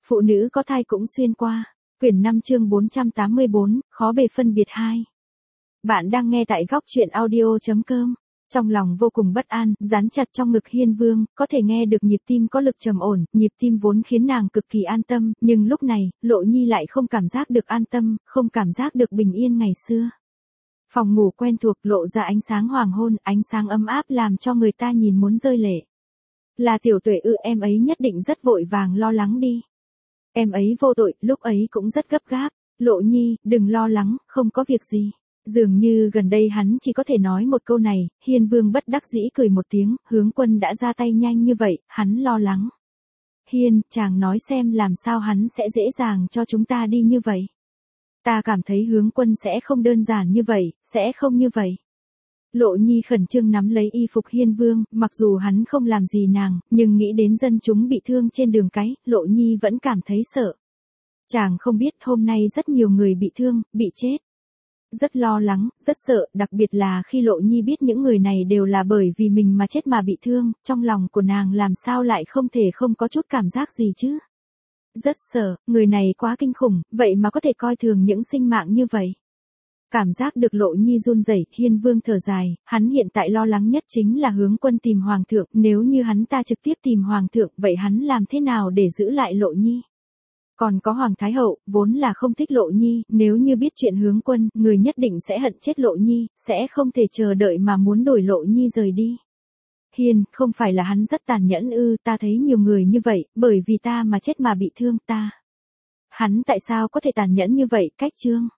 Phụ nữ có thai cũng xuyên qua. Quyển 5 chương 484, khó bề phân biệt 2. Bạn đang nghe tại góc truyện audio.com. Trong lòng vô cùng bất an, dán chặt trong ngực Hiên Vương, có thể nghe được nhịp tim có lực trầm ổn, nhịp tim vốn khiến nàng cực kỳ an tâm, nhưng lúc này, Lộ Nhi lại không cảm giác được an tâm, không cảm giác được bình yên ngày xưa. Phòng ngủ quen thuộc lộ ra ánh sáng hoàng hôn, ánh sáng ấm áp làm cho người ta nhìn muốn rơi lệ. Là Tiểu Tuệ ư? Em ấy nhất định rất vội vàng lo lắng đi. Em ấy vô tội, lúc ấy cũng rất gấp gáp. Lộ Nhi, đừng lo lắng, không có việc gì. Dường như gần đây hắn chỉ có thể nói một câu này, Hiên Vương bất đắc dĩ cười một tiếng, Hướng Quân đã ra tay nhanh như vậy, hắn lo lắng. Hiên, chàng nói xem làm sao hắn sẽ dễ dàng cho chúng ta đi như vậy. Ta cảm thấy Hướng Quân sẽ không đơn giản như vậy, sẽ không như vậy. Lộ Nhi khẩn trương nắm lấy y phục Hiên Vương, mặc dù hắn không làm gì nàng, nhưng nghĩ đến dân chúng bị thương trên đường cái, Lộ Nhi vẫn cảm thấy sợ. Chàng không biết hôm nay rất nhiều người bị thương, bị chết. Rất lo lắng, rất sợ, đặc biệt là khi Lộ Nhi biết những người này đều là bởi vì mình mà chết mà bị thương, trong lòng của nàng làm sao lại không thể không có chút cảm giác gì chứ. Rất sợ, người này quá kinh khủng, vậy mà có thể coi thường những sinh mạng như vậy. Cảm giác được Lộ Nhi run rẩy, Hiên Vương thở dài, hắn hiện tại lo lắng nhất chính là Hướng Quân tìm Hoàng thượng, nếu như hắn ta trực tiếp tìm Hoàng thượng, vậy hắn làm thế nào để giữ lại Lộ Nhi? Còn có Hoàng Thái Hậu, vốn là không thích Lộ Nhi, nếu như biết chuyện Hướng Quân, người nhất định sẽ hận chết Lộ Nhi, sẽ không thể chờ đợi mà muốn đuổi Lộ Nhi rời đi. Hiên, không phải là hắn rất tàn nhẫn ư? Ta thấy nhiều người như vậy, bởi vì ta mà chết mà bị thương ta. Hắn tại sao có thể tàn nhẫn như vậy? Cách Trương